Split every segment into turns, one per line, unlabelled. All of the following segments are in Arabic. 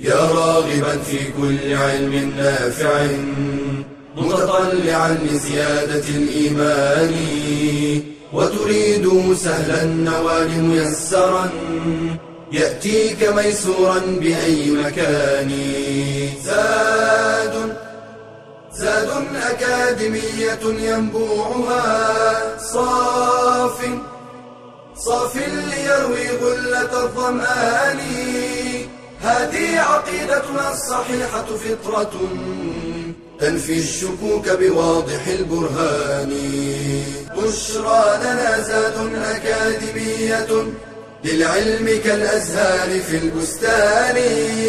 يا راغبا في كل علم نافع متطلعا لزيادة الإيمان وتريد سهلا النوال ميسرا يأتيك ميسورا بأي مكان. زاد أكاديمية ينبوعها صاف ليروي غلة الظمآن. هذه عقيدتنا الصحيحة فطرة تنفي الشكوك بواضح البرهان. بشرى لنا زاد أكاديمية للعلم كالأزهار في البستان.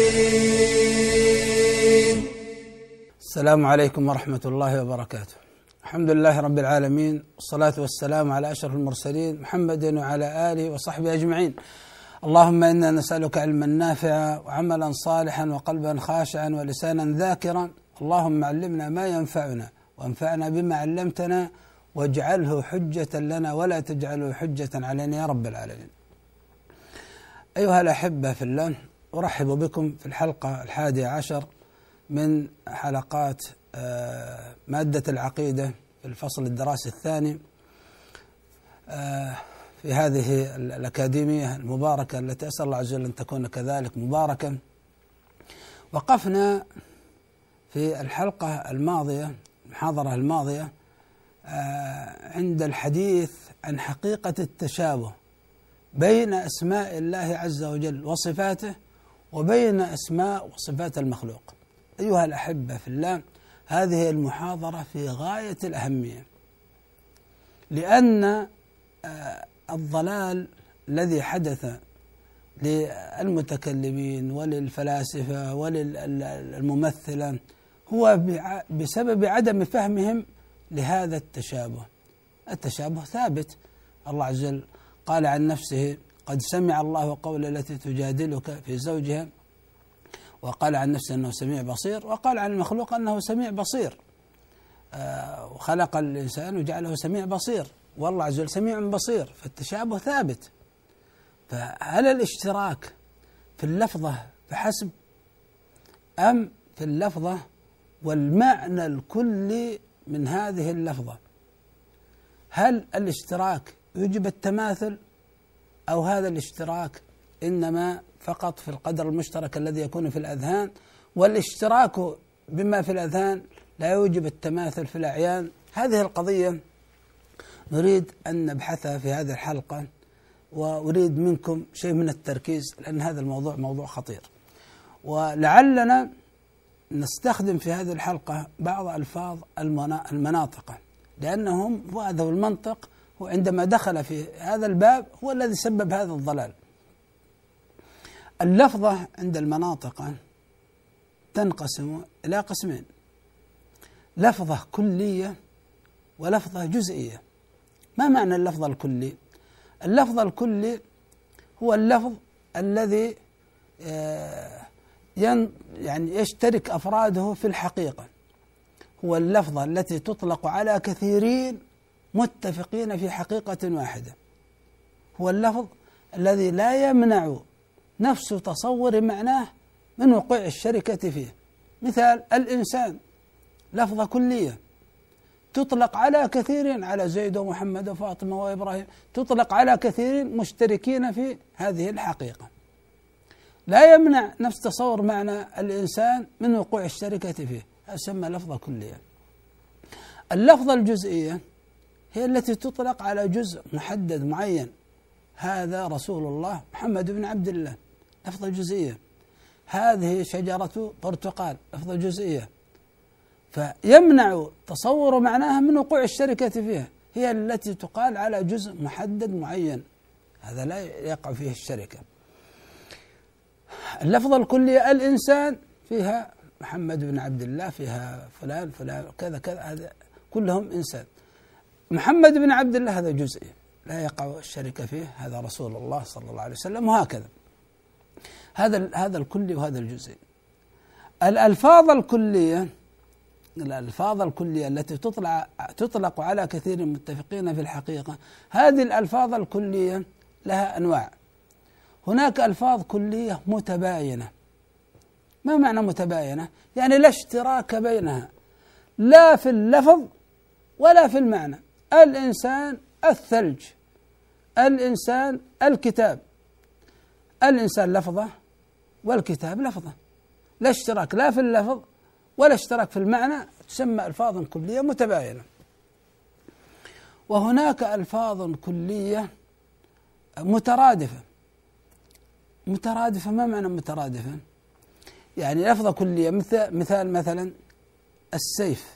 السلام عليكم ورحمة الله وبركاته. الحمد لله رب العالمين، والصلاة والسلام على أشرف المرسلين محمد وعلى آله وصحبه أجمعين. اللهم إنا نسألك علما نافعا وعملا صالحا وقلبا خاشعا ولسانا ذاكرا. اللهم علمنا ما ينفعنا وانفعنا بما علمتنا واجعله حجة لنا ولا تجعله حجة علينا يا رب العالمين. أيها الأحبة في الله، أرحب بكم في الحلقة 11 من حلقات مادة العقيدة في الفصل الدراسي الثاني في هذه الأكاديمية المباركة التي أسأل الله عز وجل أن تكون كذلك مباركة. وقفنا في الحلقة الماضية، المحاضرة الماضية، عند الحديث عن حقيقة التشابه بين أسماء الله عز وجل وصفاته وبين أسماء وصفات المخلوق. أيها الأحبة في الله، هذه المحاضرة في غاية الأهمية، لأن الضلال الذي حدث للمتكلمين وللفلاسفة وللممثلة هو بسبب عدم فهمهم لهذا التشابه. التشابه ثابت. الله عز وجل قال عن نفسه: قد سمع الله قول التي تجادلك في زوجها، وقال عن نفسه أنه سميع بصير، وقال عن المخلوق أنه سميع بصير. وخلق الإنسان وجعله سميع بصير، والله عز وجل سميع بصير، فالتشابه ثابت. فهل الاشتراك في اللفظة فحسب أم في اللفظة والمعنى الكلي من هذه اللفظة؟ هل الاشتراك يوجب التماثل، أو هذا الاشتراك إنما فقط في القدر المشترك الذي يكون في الأذهان، والاشتراك بما في الأذهان لا يوجب التماثل في الأعيان؟ هذه القضية نريد أن نبحثها في هذه الحلقة، وأريد منكم شيء من التركيز، لأن هذا الموضوع موضوع خطير. ولعلنا نستخدم في هذه الحلقة بعض ألفاظ المناطق، لأنهم هذا المنطق هو عندما دخل في هذا الباب هو الذي سبب هذا الضلال. اللفظة عند المناطق تنقسم إلى قسمين: لفظة كلية ولفظة جزئية. ما معنى اللفظ الكلي؟ اللفظ الكلي هو اللفظ الذي يعني يشترك أفراده في الحقيقة، هو اللفظة التي تطلق على كثيرين متفقين في حقيقة واحدة، هو اللفظ الذي لا يمنع نفس تصور معناه من وقوع الشركة فيه. مثال: الإنسان لفظة كلية تطلق على كثير، على زيد ومحمد وفاطمة وإبراهيم، تطلق على كثير مشتركين في هذه الحقيقة، لا يمنع نفس تصور معنى الإنسان من وقوع الشركة فيه، يسمى لفظة كلية. اللفظة الجزئية هي التي تطلق على جزء محدد معين، هذا رسول الله محمد بن عبد الله، لفظة جزئية. هذه شجرة برتقال، لفظة جزئية، فيمنع تصور معناها من وقوع الشركة فيها، هي التي تقال على جزء محدد معين، هذا لا يقع فيه الشركة. اللفظة الكلية: الإنسان، فيها محمد بن عبد الله، فيها فلان فلان كذا كذا، هذا كلهم إنسان. محمد بن عبد الله هذا جزئي لا يقع الشركة فيه، هذا رسول الله صلى الله عليه وسلم، وهكذا. هذا الكلي وهذا الجزئي. الألفاظ الكلية التي تطلق على كثير متفقين في الحقيقة، هذه الألفاظ الكلية لها أنواع. هناك ألفاظ كلية متباينة، ما معنى متباينة؟ يعني لا اشتراك بينها لا في اللفظ ولا في المعنى. الإنسان الثلج، الإنسان الكتاب، الإنسان لفظة والكتاب لفظة، لا اشتراك لا في اللفظ ولا اشتراك في المعنى، تسمى ألفاظ كلية متباينة. وهناك ألفاظ كلية مترادفة. مترادفة، ما معنى مترادفة؟ يعني لفظة كلية مثال مثلا السيف،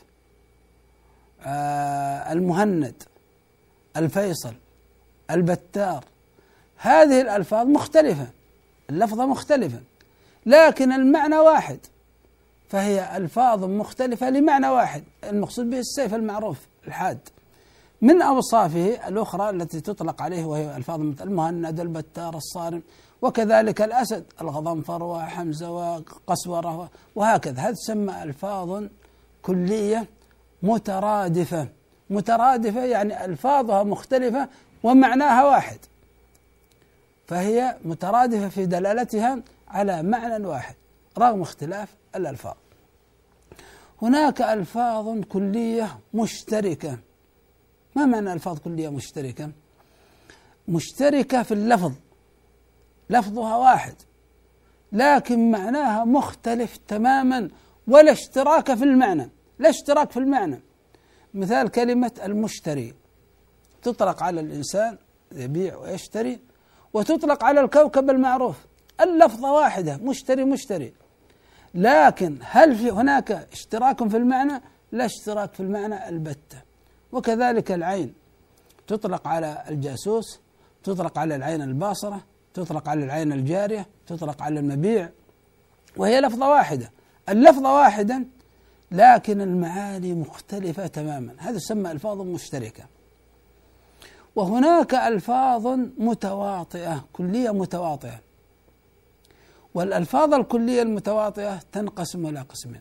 المهند، الفيصل، البتار، هذه الألفاظ مختلفة، اللفظة مختلفة لكن المعنى واحد، فهي ألفاظ مختلفة لمعنى واحد، المقصود به السيف المعروف الحاد. من أوصافه الأخرى التي تطلق عليه وهي ألفاظ المهند، البتار، الصارم، وكذلك الأسد، الغضنفر وحمزة وقسورة وهكذا. هذه تسمى ألفاظ كلية مترادفة. مترادفة يعني ألفاظها مختلفة ومعناها واحد، فهي مترادفة في دلالتها على معنى واحد رغم اختلاف الألفاظ. هناك ألفاظ كلية مشتركة. ما معنى ألفاظ كلية مشتركة؟ مشتركة في اللفظ، لفظها واحد لكن معناها مختلف تماما، ولا اشتراك في المعنى، لا اشتراك في المعنى. مثال كلمة المشتري، تطلق على الإنسان يبيع ويشتري، وتطلق على الكوكب المعروف، اللفظة واحدة، مشتري مشتري، لكن هل في هناك اشتراك في المعنى؟ لا اشتراك في المعنى البتة. وكذلك العين، تطلق على الجاسوس، تطلق على العين الباصرة، تطلق على العين الجارية، تطلق على المبيع، وهي لفظة واحدة، اللفظة واحدة لكن المعاني مختلفة تماما. هذا يسمى ألفاظ مشتركة. وهناك ألفاظ متواطئة كلية متواطئة. والألفاظ الكلية المتواطئة تنقسم إلى قسمين: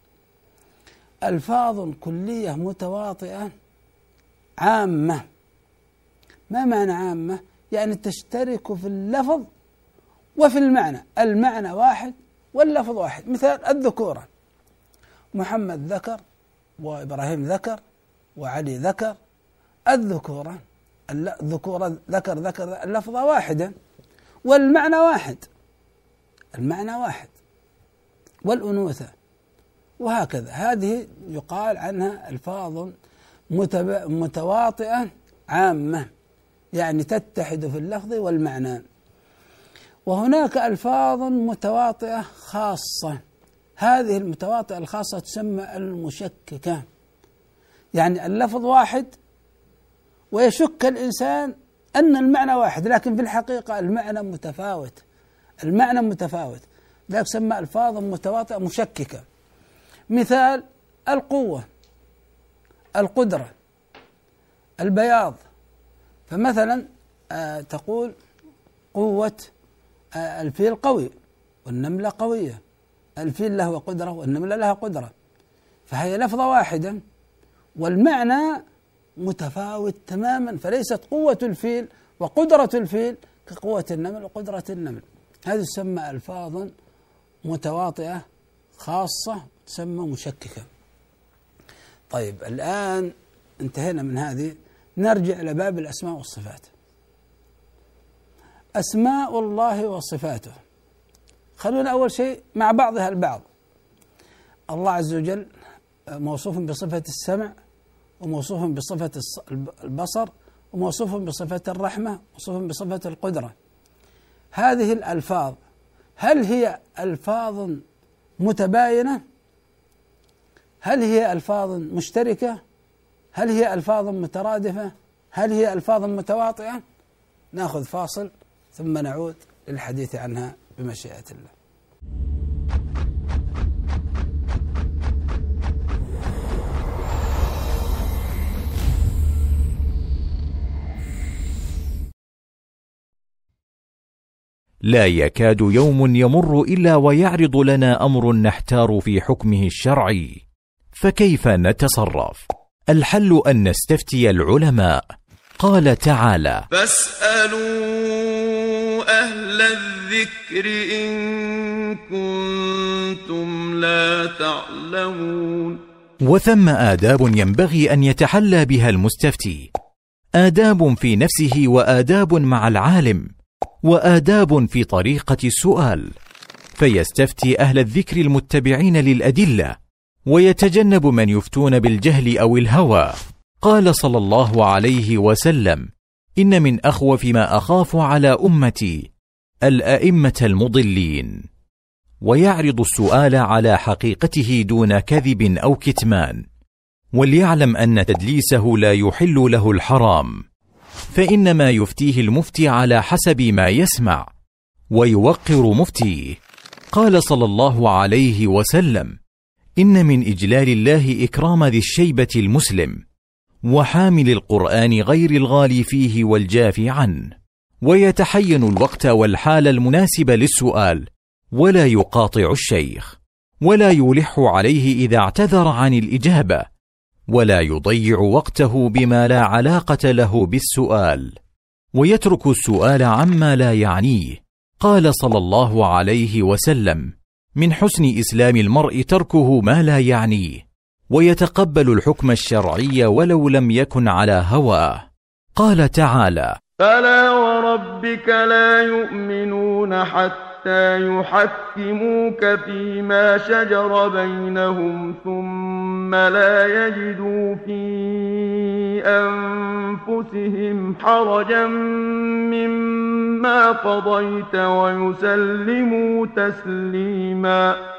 ألفاظ كلية متواطئة عامة. ما معنى عامة؟ يعني تشترك في اللفظ وفي المعنى، المعنى واحد واللفظ واحد. مثال الذكورة، محمد ذكر وإبراهيم ذكر وعلي ذكر، الذكورة الذكورة ذكر ذكر، اللفظة واحدة والمعنى واحد، المعنى واحد. والأنوثة وهكذا، هذه يقال عنها ألفاظ متواطئة عامة، يعني تتحد في اللفظ والمعنى. وهناك ألفاظ متواطئة خاصة. هذه المتواطئة الخاصة تسمى المشككة، يعني اللفظ واحد ويشك الإنسان أن المعنى واحد، لكن في الحقيقة المعنى متفاوت، المعنى متفاوت، ذلك تسمى ألفاظ متواطئة مشككة. مثال القوة، القدرة، البياض. فمثلا تقول قوة الفيل قوي والنملة قوية، الفيل له قدرة والنملة لها قدرة، فهي لفظة واحدة والمعنى متفاوت تماما، فليست قوة الفيل وقدرة الفيل كقوة النمل وقدرة النمل. هذه تسمى ألفاظ متواطئة خاصة، تسمى مشككة. طيب الآن انتهينا من هذه، نرجع إلى باب الأسماء والصفات. أسماء الله وصفاته، خلونا أول شيء مع بعضها البعض. الله عز وجل موصوف بصفة السمع، وموصوف بصفة البصر، وموصوف بصفة الرحمة، وموصوف بصفة القدرة. هذه الألفاظ هل هي ألفاظ متباينة؟ هل هي ألفاظ مشتركة؟ هل هي ألفاظ مترادفة؟ هل هي ألفاظ متواطئة؟ نأخذ فاصل ثم نعود للحديث عنها بمشيئة الله.
لا يكاد يوم يمر إلا ويعرض لنا أمر نحتار في حكمه الشرعي، فكيف نتصرف؟ الحل أن نستفتي العلماء. قال تعالى:
فاسألوا أهل الذكر إن كنتم لا تعلمون.
وثم آداب ينبغي أن يتحلى بها المستفتي، آداب في نفسه وآداب مع العالم وآداب في طريقة السؤال، فيستفتي أهل الذكر المتبعين للأدلة ويتجنب من يفتون بالجهل أو الهوى. قال صلى الله عليه وسلم: إن من أخوف ما أخاف على أمتي الأئمة المضلين. ويعرض السؤال على حقيقته دون كذب أو كتمان، وليعلم أن تدليسه لا يحل له الحرام، فإنما يفتيه المفتي على حسب ما يسمع ويوقر مفتيه. قال صلى الله عليه وسلم: إن من إجلال الله إكرام ذي الشيبة المسلم وحامل القرآن غير الغالي فيه والجافي عنه. ويتحين الوقت والحال المناسب للسؤال، ولا يقاطع الشيخ، ولا يلح عليه إذا اعتذر عن الإجابة، ولا يضيع وقته بما لا علاقة له بالسؤال، ويترك السؤال عما لا يعنيه. قال صلى الله عليه وسلم: من حسن إسلام المرء تركه ما لا يعنيه، ويتقبل الحكم الشرعي ولو لم يكن على هواه. قال تعالى:
فلا وربك لا يؤمنون حتى يحكموك فيما شجر بينهم ثم لا يجدوا في أنفسهم حرجا مما قضيت ويسلموا تسليما.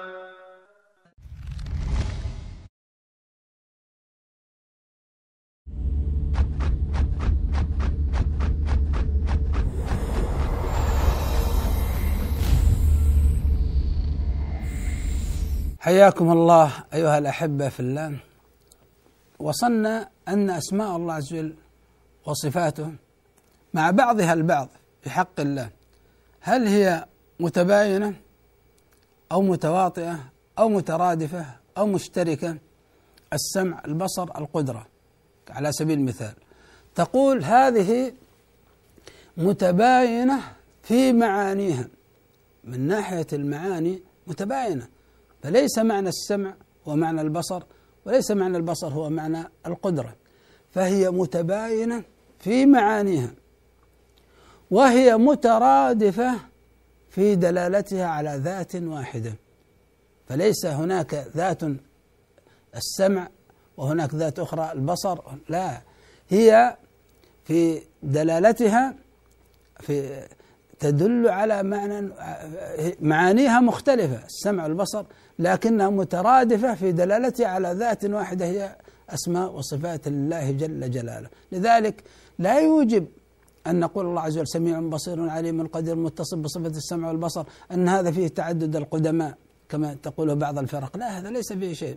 حياكم الله أيها الأحبة في الله. وصلنا أن أسماء الله عز وجل وصفاته مع بعضها البعض في حق الله، هل هي متباينة أو متواطئة أو مترادفة أو مشتركة؟ السمع، البصر، القدرة على سبيل المثال، تقول هذه متباينة في معانيها، من ناحية المعاني متباينة، فليس معنى السمع ومعنى البصر، وليس معنى البصر هو معنى القدرة، فهي متباينة في معانيها، وهي مترادفة في دلالتها على ذات واحدة، فليس هناك ذات السمع وهناك ذات أخرى البصر، لا، هي في دلالتها في تدل على معنى، معانيها مختلفة السمع والبصر، لكنها مترادفة في دلالتها على ذات واحدة، هي أسماء وصفات الله جل جلاله. لذلك لا يوجب أن نقول الله عز وجل سميع بصير عليم قدير متصف بصفة السمع والبصر أن هذا فيه تعدد القدماء كما تقوله بعض الفرق، لا، هذا ليس فيه شيء.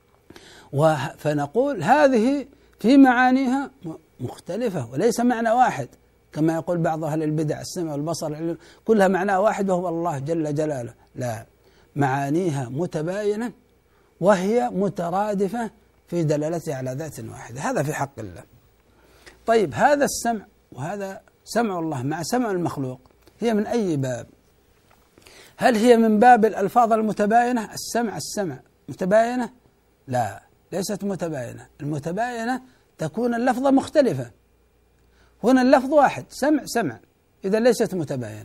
فنقول هذه في معانيها مختلفة وليس معنى واحد كما يقول بعض أهل البدع، السمع والبصر كلها معناه واحد وهو الله جل جلاله، لا، معانيها متباينة وهي مترادفة في دلالتها على ذات واحدة، هذا في حق الله. طيب هذا السمع وهذا سمع الله مع سمع المخلوق هي من أي باب؟ هل هي من باب الألفاظ المتباينة؟ السمع متباينة؟ لا، ليست متباينة. المتباينة تكون اللفظة مختلفة، هنا اللفظ واحد، سمع، إذا ليست متباينة.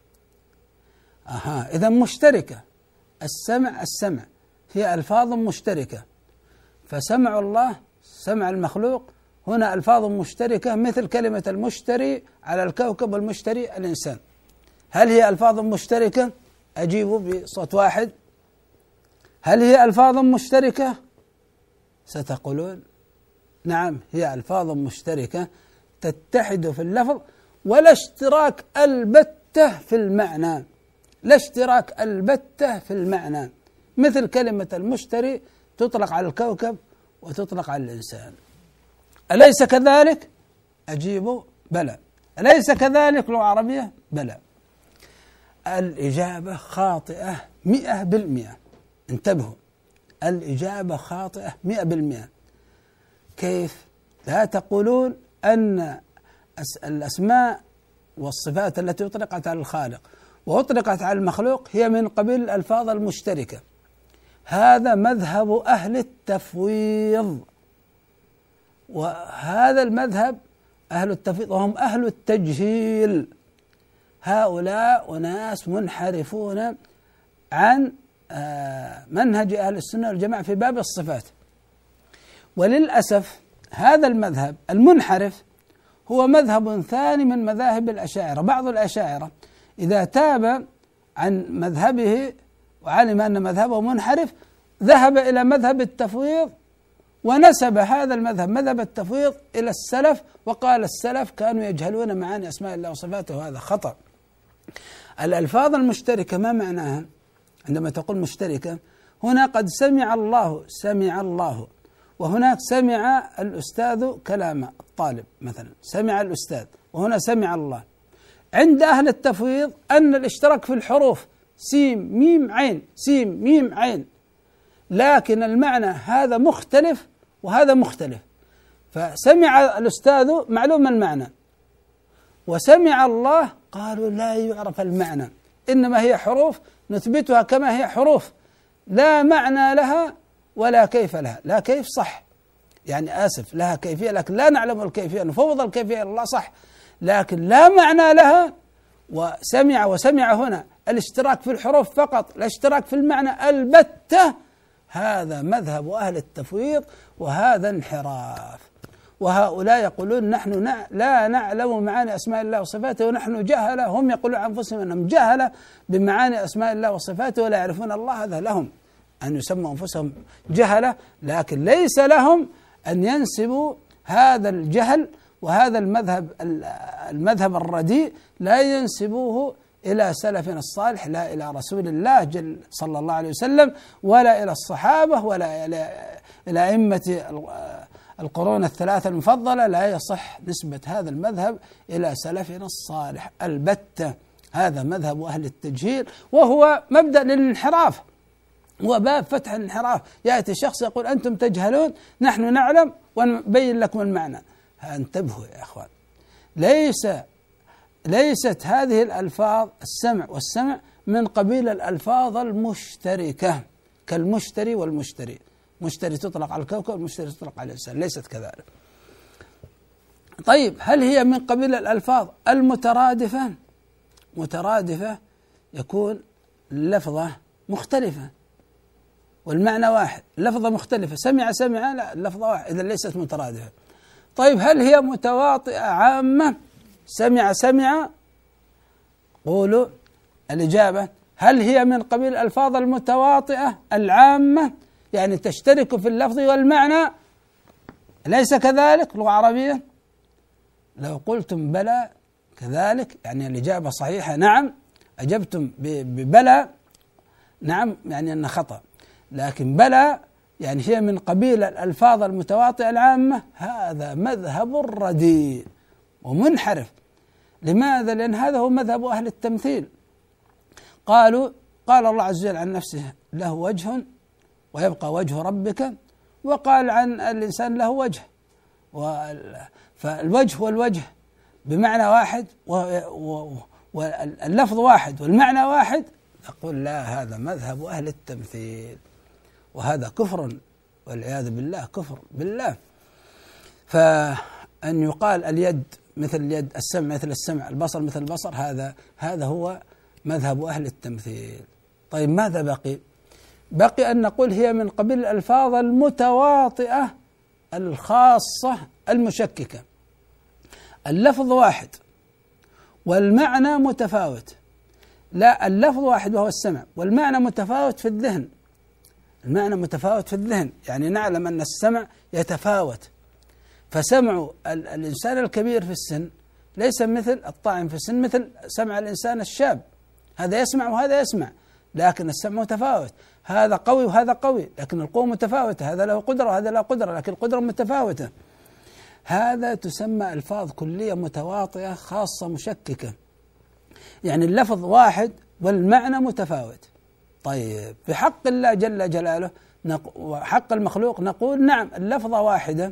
إذا مشتركة، السمع هي ألفاظ مشتركة، فسمع الله سمع المخلوق هنا ألفاظ مشتركة، مثل كلمة المشتري على الكوكب والمشتري الإنسان. هل هي ألفاظ مشتركة؟ أجيبوا بصوت واحد، هل هي ألفاظ مشتركة؟ ستقولون نعم، هي ألفاظ مشتركة تتحد في اللفظ ولا اشتراك البتة في المعنى، لا اشتراك البتة في المعنى، مثل كلمة المشتري تطلق على الكوكب وتطلق على الإنسان، أليس كذلك؟ أجيبوا بلى. أليس كذلك لغة عربية؟ بلى. الإجابة خاطئة 100%. انتبهوا، الإجابة خاطئة 100%. كيف؟ لا تقولون أن الأسماء والصفات التي أطلقت على الخالق وأطلقت على المخلوق هي من قبيل الألفاظ المشتركة. هذا مذهب أهل التفويض، وهذا المذهب أهل التفويض وهم أهل التجهيل. هؤلاء أناس منحرفون عن منهج أهل السنة والجماعة في باب الصفات. وللأسف هذا المذهب المنحرف هو مذهب ثاني من مذاهب الأشاعرة. بعض الأشاعرة إذا تاب عن مذهبه وعلم أن مذهبه منحرف ذهب إلى مذهب التفويض ونسب هذا المذهب مذهب التفويض إلى السلف، وقال السلف كانوا يجهلون معاني أسماء الله وصفاته، وهذا خطأ. الألفاظ المشتركة ما معناها؟ عندما تقول مشتركة هنا قد سمع الله، وهناك سمع الأستاذ كلام الطالب مثلا، سمع الأستاذ، وهنا سمع الله. عند أهل التفويض أن الاشتراك في الحروف سين ميم عين سين ميم عين، لكن المعنى هذا مختلف وهذا مختلف. فسمع الأستاذ معلوم المعنى، وسمع الله قالوا لا يعرف المعنى، إنما هي حروف نثبتها كما هي حروف، لا معنى لها ولا كيف لها. لا كيف صح، يعني آسف لها كيفية لكن لا نعلم الكيفية، نفوض الكيفية إلى الله صح، لكن لا معنى لها. وسمع هنا الاشتراك في الحروف فقط، الاشتراك في المعنى البتة. هذا مذهب أهل التفويض وهذا انحراف. وهؤلاء يقولون نحن لا نعلم معاني أسماء الله وصفاته ونحن جهلة، هم يقولون عن أنفسهم أنهم جهلة بمعاني أسماء الله وصفاته ولا يعرفون الله. هذا لهم أن يسموا أنفسهم جهلة، لكن ليس لهم أن ينسبوا هذا الجهل وهذا المذهب الرديء لا ينسبوه إلى سلفنا الصالح، لا إلى رسول الله صلى الله عليه وسلم، ولا إلى الصحابة، ولا إلى أئمة القرون الثلاثة المفضلة. لا يصح نسبة هذا المذهب إلى سلفنا الصالح البتة. هذا مذهب أهل التجهيل، وهو مبدأ للانحراف وباب فتح الانحراف. يأتي شخص يقول أنتم تجهلون نحن نعلم ونبين لكم المعنى. انتبهوا يا أخوان، ليست هذه الألفاظ السمع والسمع من قبيل الألفاظ المشتركة كالمشتري والمشتري. مشتري تطلق على الكوكب والمشتري تطلق على الإنسان، ليست كذلك. طيب هل هي من قبيل الألفاظ المترادفة؟ مترادفة يكون اللفظة مختلفة والمعنى واحد، اللفظة مختلفة، سمع لا اللفظة واحد، إذا ليست مترادفة. طيب هل هي متواطئة عامة؟ سمع قولوا الإجابة هل هي من قبيل الألفاظ المتواطئة العامة يعني تشترك في اللفظ والمعنى؟ ليس كذلك لغة عربية؟ لو قلتم بلى كذلك يعني الإجابة صحيحة نعم، أجبتم ببلى نعم يعني أنه خطأ، لكن بلى يعني هي من قبيل الألفاظ المتواطئة العامة، هذا مذهب رديء ومنحرف. لماذا؟ لأن هذا هو مذهب أهل التمثيل. قال الله عز وجل عن نفسه له وجه ويبقى وجه ربك، وقال عن الإنسان له وجه، فالوجه والوجه بمعنى واحد واللفظ واحد والمعنى واحد. نقول لا، هذا مذهب أهل التمثيل وهذا كفر والعياذ بالله، كفر بالله. فأن يقال اليد مثل اليد، السمع مثل السمع، البصر مثل البصر، هذا هو مذهب أهل التمثيل. طيب ماذا بقي أن نقول هي من قبيل الألفاظ المتواطئة الخاصة المشككة، اللفظ واحد والمعنى متفاوت. لا، اللفظ واحد وهو السمع، والمعنى متفاوت في الذهن. المعنى متفاوت في الذهن يعني نعلم أن السمع يتفاوت، فسمع الإنسان الكبير في السن ليس مثل الطاعن في السن، مثل سمع الإنسان الشاب، هذا يسمع وهذا يسمع، لكن السمع متفاوت، هذا قوي وهذا قوي، لكن القوة متفاوتة، هذا له قدرة وهذا له قدرة، لكن القدرة متفاوتة. هذا تسمى ألفاظ كلية متواطئة خاصة مشككة، يعني اللفظ واحد والمعنى متفاوت. طيب في حق الله جل جلاله وحق المخلوق نقول نعم اللفظة واحدة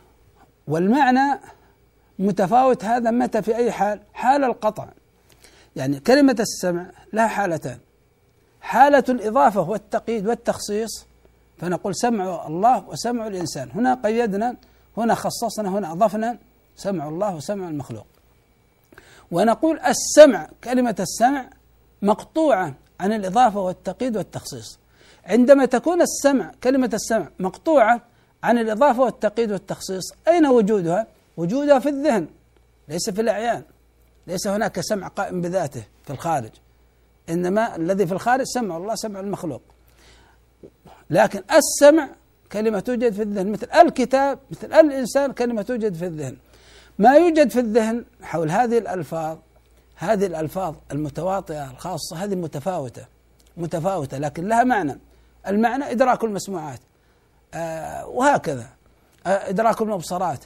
والمعنى متفاوت. هذا متى؟ في أي حال؟ حال القطع. يعني كلمة السمع لها حالتان: حالة الإضافة والتقييد والتخصيص، فنقول سمع الله وسمع الإنسان، هنا قيدنا، هنا خصصنا، هنا أضفنا سمع الله وسمع المخلوق. ونقول السمع، كلمة السمع مقطوعة عن الإضافة والتقييد والتخصيص. عندما تكون السمع، كلمة السمع مقطوعة عن الإضافة والتقييد والتخصيص، أين وجودها؟ وجودها في الذهن، ليس في الأعيان. ليس هناك سمع قائم بذاته في الخارج، إنما الذي في الخارج سمع الله سمع المخلوق. لكن السمع كلمة توجد في الذهن، مثل الكتاب، مثل الإنسان، كلمة توجد في الذهن. ما يوجد في الذهن حول هذه الألفاظ المتواطئة الخاصة، هذه متفاوتة لكن لها معنى. المعنى إدراك المسموعات، وهكذا إدراك المبصرات.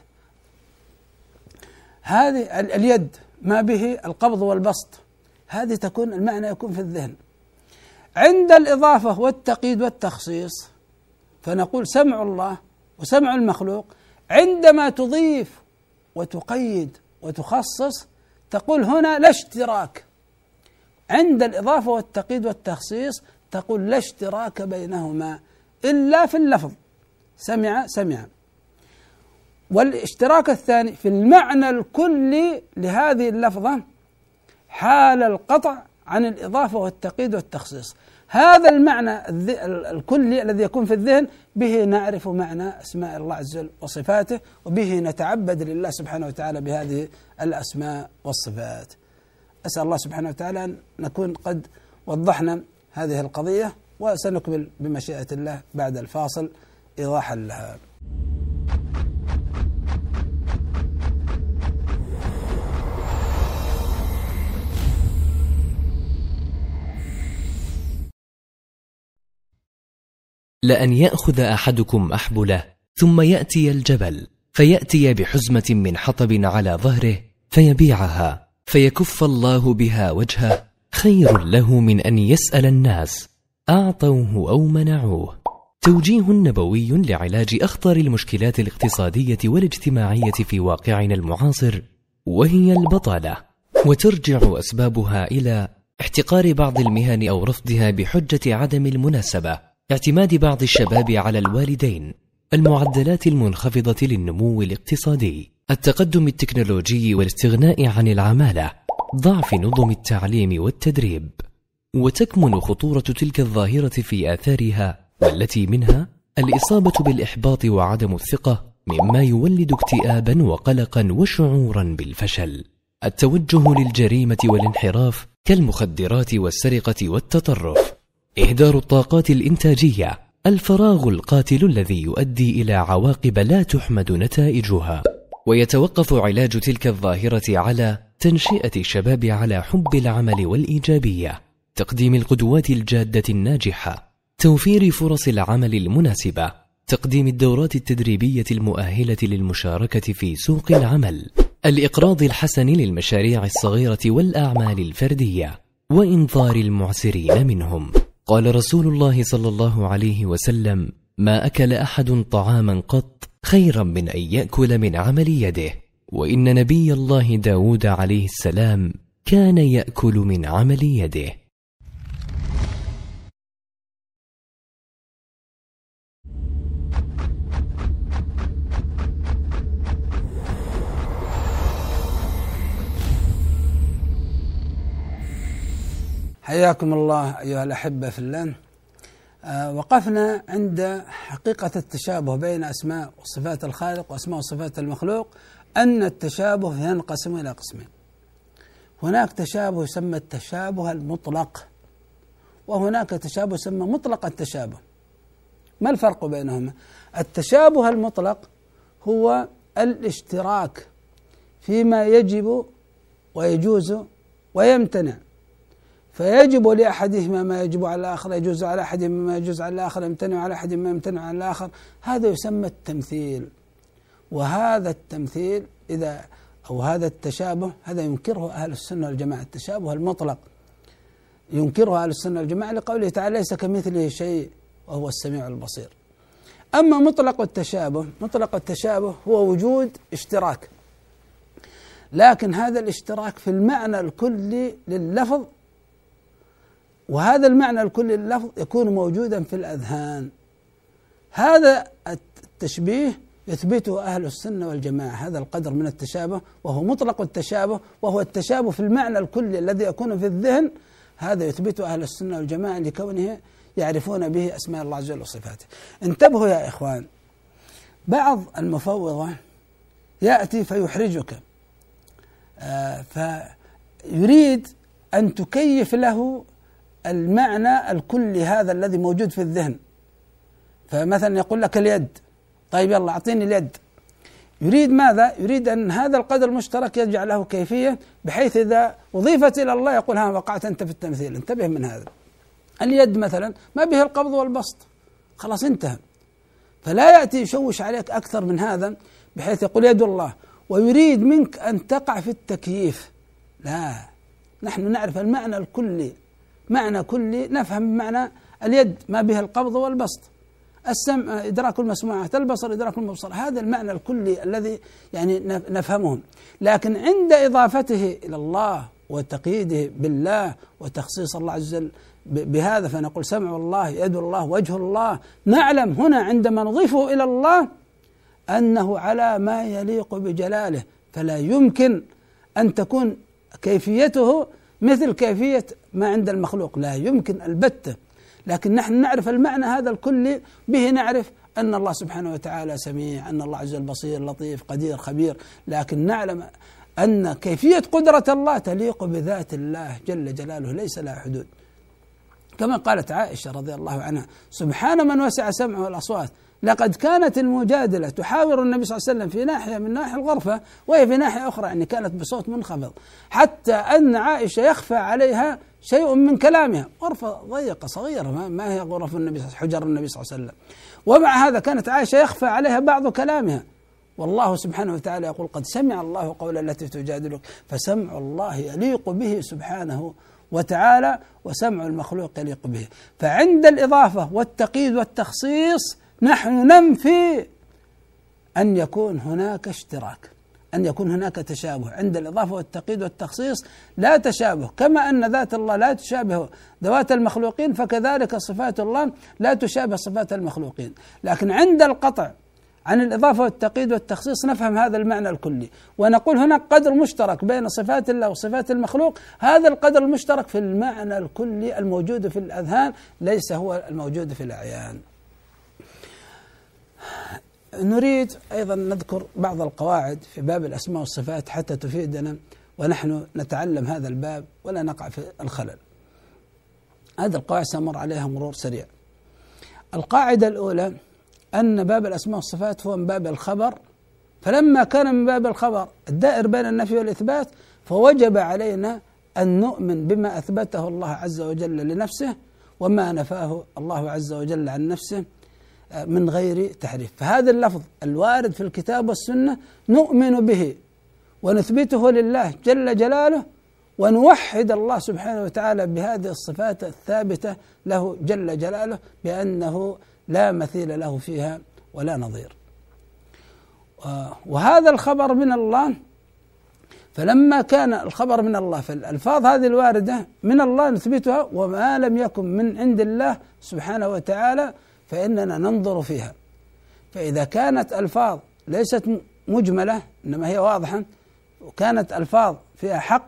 هذه اليد ما به القبض والبسط، هذه تكون المعنى يكون في الذهن. عند الإضافة والتقييد والتخصيص فنقول سمع الله وسمع المخلوق. عندما تضيف وتقيد وتخصص تقول هنا لا اشتراك. عند الإضافة والتقييد والتخصيص تقول لا اشتراك بينهما إلا في اللفظ، سمع. والاشتراك الثاني في المعنى الكلي لهذه اللفظة حال القطع عن الإضافة والتقييد والتخصيص. هذا المعنى الكلي الذي يكون في الذهن، به نعرف معنى أسماء الله عز وجل وصفاته، وبه نتعبد لله سبحانه وتعالى بهذه الأسماء والصفات. أسأل الله سبحانه وتعالى أن نكون قد وضحنا هذه القضية، وسنكمل بمشيئة الله بعد الفاصل إيضاحا لها.
لأن يأخذ أحدكم أحبله ثم يأتي الجبل فيأتي بحزمة من حطب على ظهره فيبيعها فيكف الله بها وجهه خير له من أن يسأل الناس أعطوه أو منعوه. توجيه نبوي لعلاج أخطر المشكلات الاقتصادية والاجتماعية في واقعنا المعاصر، وهي البطالة، وترجع أسبابها إلى احتقار بعض المهن أو رفضها بحجة عدم المناسبة، اعتماد بعض الشباب على الوالدين، المعدلات المنخفضة للنمو الاقتصادي، التقدم التكنولوجي والاستغناء عن العمالة، ضعف نظم التعليم والتدريب. وتكمن خطورة تلك الظاهرة في آثارها، والتي منها الإصابة بالإحباط وعدم الثقة، مما يولد اكتئابا وقلقا وشعورا بالفشل، التوجه للجريمة والانحراف كالمخدرات والسرقة والتطرف، إهدار الطاقات الإنتاجية، الفراغ القاتل الذي يؤدي إلى عواقب لا تحمد نتائجها. ويتوقف علاج تلك الظاهرة على تنشئة الشباب على حب العمل والإيجابية، تقديم القدوات الجادة الناجحة، توفير فرص العمل المناسبة، تقديم الدورات التدريبية المؤهلة للمشاركة في سوق العمل، الإقراض الحسن للمشاريع الصغيرة والأعمال الفردية، وإنظار المعسرين منهم. قال رسول الله صلى الله عليه وسلم: ما أكل أحد طعاما قط خيرا من أن يأكل من عمل يده. وإن نبي الله داود عليه السلام كان يأكل من عمل يده.
حياكم الله أيها الأحبة في الله. وقفنا عند حقيقة التشابه بين أسماء وصفات الخالق وأسماء وصفات المخلوق، أن التشابه ينقسم إلى قسمين. هناك تشابه يسمى التشابه المطلق، وهناك تشابه يسمى مطلق التشابه. ما الفرق بينهما؟ التشابه المطلق هو الاشتراك فيما يجب ويجوز ويمتنع، فيجب لأحدهما ما يجب على الآخر، يجوز على أحدهما ما يجوز على الآخر، يمتنع على أحدهما ما يمتنع على الآخر. هذا يسمى التمثيل. وهذا التمثيل هذا التشابه هذا ينكره أهل السنة والجماعة. التشابه المطلق ينكره أهل السنة والجماعة لقوله تعالى: ليس كمثله شيء وهو السميع البصير. أما مطلق التشابه هو وجود اشتراك. لكن هذا الاشتراك في المعنى الكلي لللفظ، وهذا المعنى الكلي لللفظ يكون موجودا في الأذهان. هذا التشبيه يثبته أهل السنة والجماعة، هذا القدر من التشابه، وهو مطلق التشابه، وهو التشابه في المعنى الكلي الذي يكون في الذهن. هذا يثبته أهل السنة والجماعة لكونه يعرفون به أسماء الله عز وجل وصفاته. انتبهوا يا إخوان، بعض المفوضة يأتي فيحرجك، فيريد أن تكيف له المعنى الكلي هذا الذي موجود في الذهن. فمثلا يقول لك اليد، طيب يلا أعطيني اليد. يريد ماذا؟ يريد أن هذا القدر المشترك يجعل له كيفية بحيث إذا أضيفت إلى الله يقول ها وقعت أنت في التمثيل. انتبه من هذا. اليد مثلا ما به القبض والبسط، خلاص انتهى. فلا يأتي يشوش عليك أكثر من هذا بحيث يقول يد الله ويريد منك أن تقع في التكييف. لا، نحن نعرف المعنى الكلي، معنى كلي نفهم معنى اليد ما به القبض والبسط، السمع إدراك المسموعات، البصر إدراك المبصر، هذا المعنى الكلي الذي يعني نفهمه. لكن عند إضافته إلى الله وتقييده بالله وتخصيص الله عز وجل بهذا فنقول سمع الله، يد الله، وجه الله، نعلم هنا عندما نضيفه إلى الله أنه على ما يليق بجلاله، فلا يمكن أن تكون كيفيته مثل كيفية ما عند المخلوق، لا يمكن البتة. لكن نحن نعرف المعنى هذا الكلي، به نعرف أن الله سبحانه وتعالى سميع، أن الله عز وجل بصير لطيف قدير خبير، لكن نعلم أن كيفية قدرة الله تليق بذات الله جل جلاله ليس لها حدود. كما قالت عائشة رضي الله عنها سبحان من وسع سمعه الأصوات، لقد كانت المجادلة تحاور النبي صلى الله عليه وسلم في ناحية من ناحية الغرفة، وهي في ناحية أخرى يعني كانت بصوت منخفض، حتى أن عائشة يخفى عليها شيء من كلامها، غرفة ضيقة صغيرة ما هي غرف النبي حجر النبي صلى الله عليه وسلم، ومع هذا كانت عائشة يخفى عليها بعض كلامها. والله سبحانه وتعالى يقول قد سمع الله قول التي تجادلك، فسمع الله يليق به سبحانه وتعالى، وسمع المخلوق يليق به. فعند الإضافة والتقييد والتخصيص نحن ننفي أن يكون هناك اشتراك، أن يكون هناك تشابه. عند الإضافة والتقييد والتخصيص لا تشابه، كما أن ذات الله لا تشابه ذوات المخلوقين فكذلك صفات الله لا تشابه صفات المخلوقين. لكن عند القطع عن الإضافة والتقييد والتخصيص نفهم هذا المعنى الكلي، ونقول هناك قدر مشترك بين صفات الله وصفات المخلوق، هذا القدر المشترك في المعنى الكلي الموجود في الأذهان ليس هو الموجود في الأعيان. نريد أيضا نذكر بعض القواعد في باب الأسماء والصفات حتى تفيدنا ونحن نتعلم هذا الباب ولا نقع في الخلل. هذه القواعد سأمر عليها مرور سريع. القاعدة الأولى أن باب الأسماء والصفات هو من باب الخبر، فلما كان من باب الخبر الدائر بين النفي والإثبات فوجب علينا أن نؤمن بما أثبته الله عز وجل لنفسه وما نفاه الله عز وجل عن نفسه من غير تحريف. فهذا اللفظ الوارد في الكتاب والسنة نؤمن به ونثبته لله جل جلاله، ونوحد الله سبحانه وتعالى بهذه الصفات الثابتة له جل جلاله بأنه لا مثيل له فيها ولا نظير. وهذا الخبر من الله، فلما كان الخبر من الله فالألفاظ هذه الواردة من الله نثبتها، وما لم يكن من عند الله سبحانه وتعالى فإننا ننظر فيها. فإذا كانت ألفاظ ليست مجملة إنما هي واضحة، وكانت ألفاظ فيها حق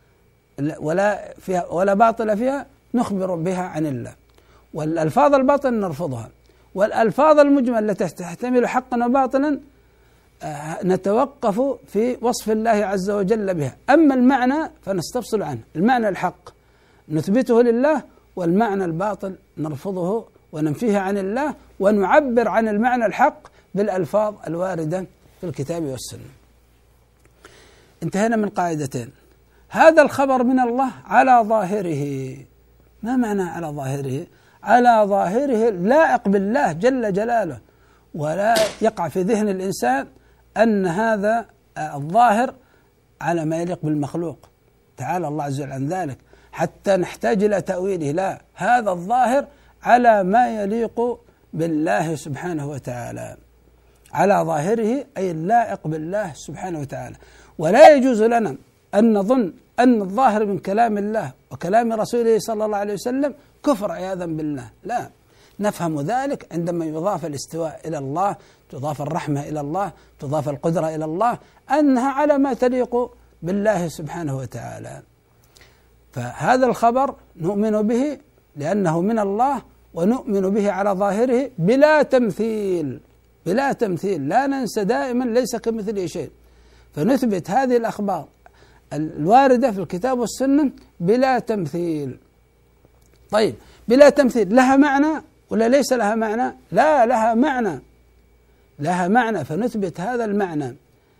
ولا باطل فيها نخبر بها عن الله، والألفاظ الباطل نرفضها، والألفاظ المجملة التي تحتمل حقا وباطلا نتوقف في وصف الله عز وجل بها. أما المعنى فنستفصل عنه، المعنى الحق نثبته لله، والمعنى الباطل نرفضه وننفيه عن الله، ونعبر عن المعنى الحق بالألفاظ الواردة في الكتاب والسنة. انتهينا من قاعدتين. هذا الخبر من الله على ظاهره. ما معنى على ظاهره؟ على ظاهره لائق بالله جل جلاله، ولا يقع في ذهن الإنسان أن هذا الظاهر على ما يليق بالمخلوق، تعالى الله عز وجل عن ذلك حتى نحتاج إلى تأويله. لا، هذا الظاهر على ما يليق بالله سبحانه وتعالى، على ظاهره أي اللائق بالله سبحانه وتعالى. ولا يجوز لنا أن نظن أن الظاهر من كلام الله وكلام رسوله صلى الله عليه وسلم كفر عياذا بالله، لا، نفهم ذلك عندما يضاف الاستواء إلى الله، تضاف الرحمة إلى الله، تضاف القدرة إلى الله، أنها على ما تليق بالله سبحانه وتعالى. فهذا الخبر نؤمن به لأنه من الله، ونؤمن به على ظاهره بلا تمثيل، بلا تمثيل، لا ننسى دائما ليس كمثله شيء، فنثبت هذه الأخبار الواردة في الكتاب والسنة بلا تمثيل. طيب بلا تمثيل لها معنى ولا ليس لها معنى؟ لا، لها معنى، لها معنى، فنثبت هذا المعنى.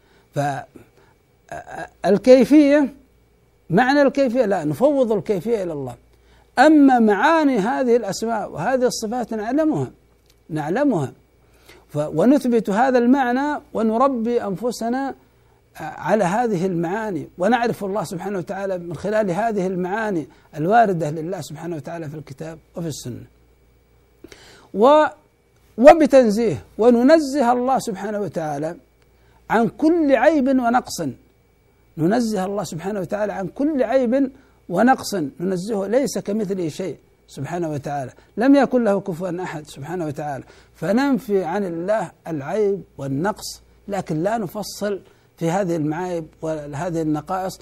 فالكيفية، معنى الكيفية لا، نفوض الكيفية إلى الله. أما معاني هذه الأسماء وهذه الصفات نعلمها ونثبت هذا المعنى ونربي أنفسنا على هذه المعاني، ونعرف الله سبحانه وتعالى من خلال هذه المعاني الواردة لله سبحانه وتعالى في الكتاب وفي السنة. وبتنزيه، وننزه الله سبحانه وتعالى عن كل عيب ونقص، ننزه الله سبحانه وتعالى عن كل عيب ونقص، ننزهه، ليس كمثله شيء سبحانه وتعالى، لم يكن له كفوا أحد سبحانه وتعالى، فننفي عن الله العيب والنقص، لكن لا نفصل في هذه المعايب وهذه النقائص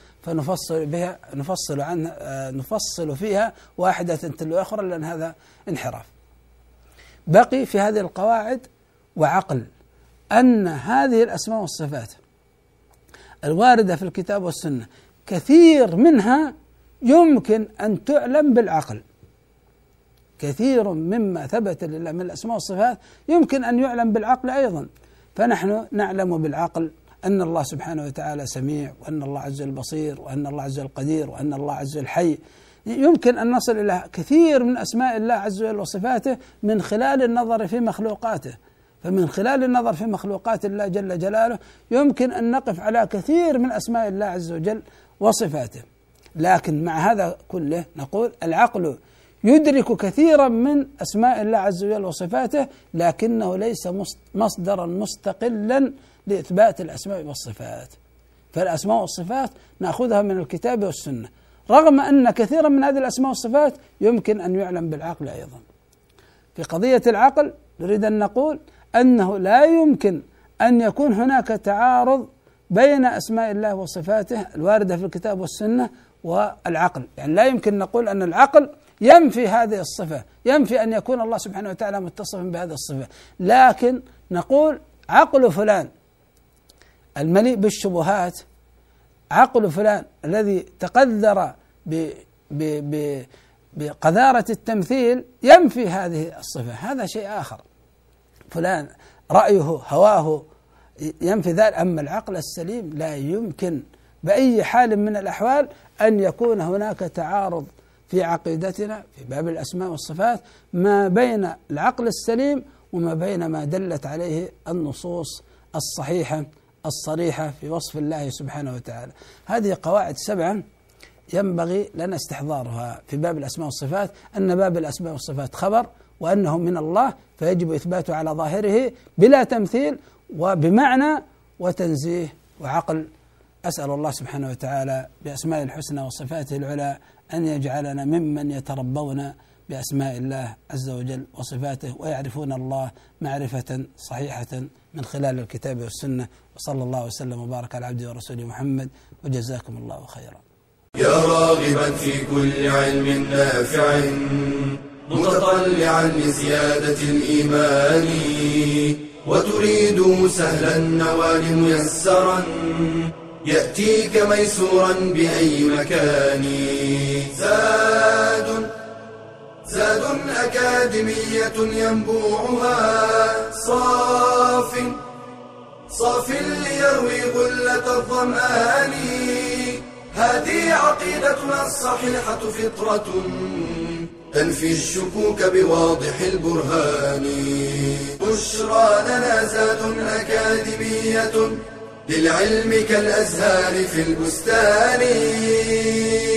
نفصل فيها واحدة تلو أخرى، لأن هذا انحراف. بقي في هذه القواعد وعقل أن هذه الأسماء والصفات الواردة في الكتاب والسنة كثير منها يمكن أن تعلم بالعقل، كثير مما ثبت لله من الأسماء والصفات يمكن أن يعلم بالعقل أيضا. فنحن نعلم بالعقل أن الله سبحانه وتعالى سميع، وأن الله عز وجل بصير، وأن الله عز وجل قدير، وأن الله عز وجل حي. يمكن أن نصل إلى كثير من أسماء الله عز وجل وصفاته من خلال النظر في مخلوقاته. فمن خلال النظر في مخلوقات الله جل جلاله يمكن أن نقف على كثير من أسماء الله عز وجل وصفاته. لكن مع هذا كله نقول العقل يدرك كثيرا من أسماء الله عز وجل وصفاته، لكنه ليس مصدرا مستقلا لإثبات الأسماء والصفات. فالأسماء والصفات نأخذها من الكتاب والسنة، رغم أن كثيرا من هذه الأسماء والصفات يمكن أن يعلم بالعقل أيضا. في قضية العقل نريد أن نقول أنه لا يمكن أن يكون هناك تعارض بين أسماء الله وصفاته الواردة في الكتاب والسنة والعقل. يعني لا يمكن نقول أن العقل ينفي هذه الصفة، ينفي أن يكون الله سبحانه وتعالى متصفا بهذه الصفة، لكن نقول عقل فلان المليء بالشبهات، عقل فلان الذي تقدر بقذارة التمثيل ينفي هذه الصفة، هذا شيء آخر. فلان رأيه هواه ينفي ذلك. أما العقل السليم لا يمكن بأي حال من الأحوال أن يكون هناك تعارض في عقيدتنا في باب الأسماء والصفات ما بين العقل السليم وما بين ما دلت عليه النصوص الصحيحة الصريحة في وصف الله سبحانه وتعالى. هذه قواعد 7 ينبغي لنا استحضارها في باب الأسماء والصفات، أن باب الأسماء والصفات خبر، وأنه من الله، فيجب إثباته على ظاهره بلا تمثيل وبمعنى وتنزيه وعقل. أسأل الله سبحانه وتعالى بأسماء الحسنى وصفاته العلى أن يجعلنا ممن يتربون بأسماء الله عز وجل وصفاته ويعرفون الله معرفة صحيحة من خلال الكتاب والسنة. وصلى الله وسلم وبارك على عبده ورسوله محمد، وجزاكم الله خيرا.
يا راغبا في كل علم نافع متطلعا لزيادة الإيمان، وتريد سهلا النوال ميسرا يأتيك ميسورا بأي مكان. زاد أكاديمية ينبوعها صاف ليروي غلة الظمآن. هذه عقيدتنا الصحيحة فطرة تنفي الشكوك بواضح البرهان. بشرى لنا زاد أكاديمية للعلم كالأزهار في البستان.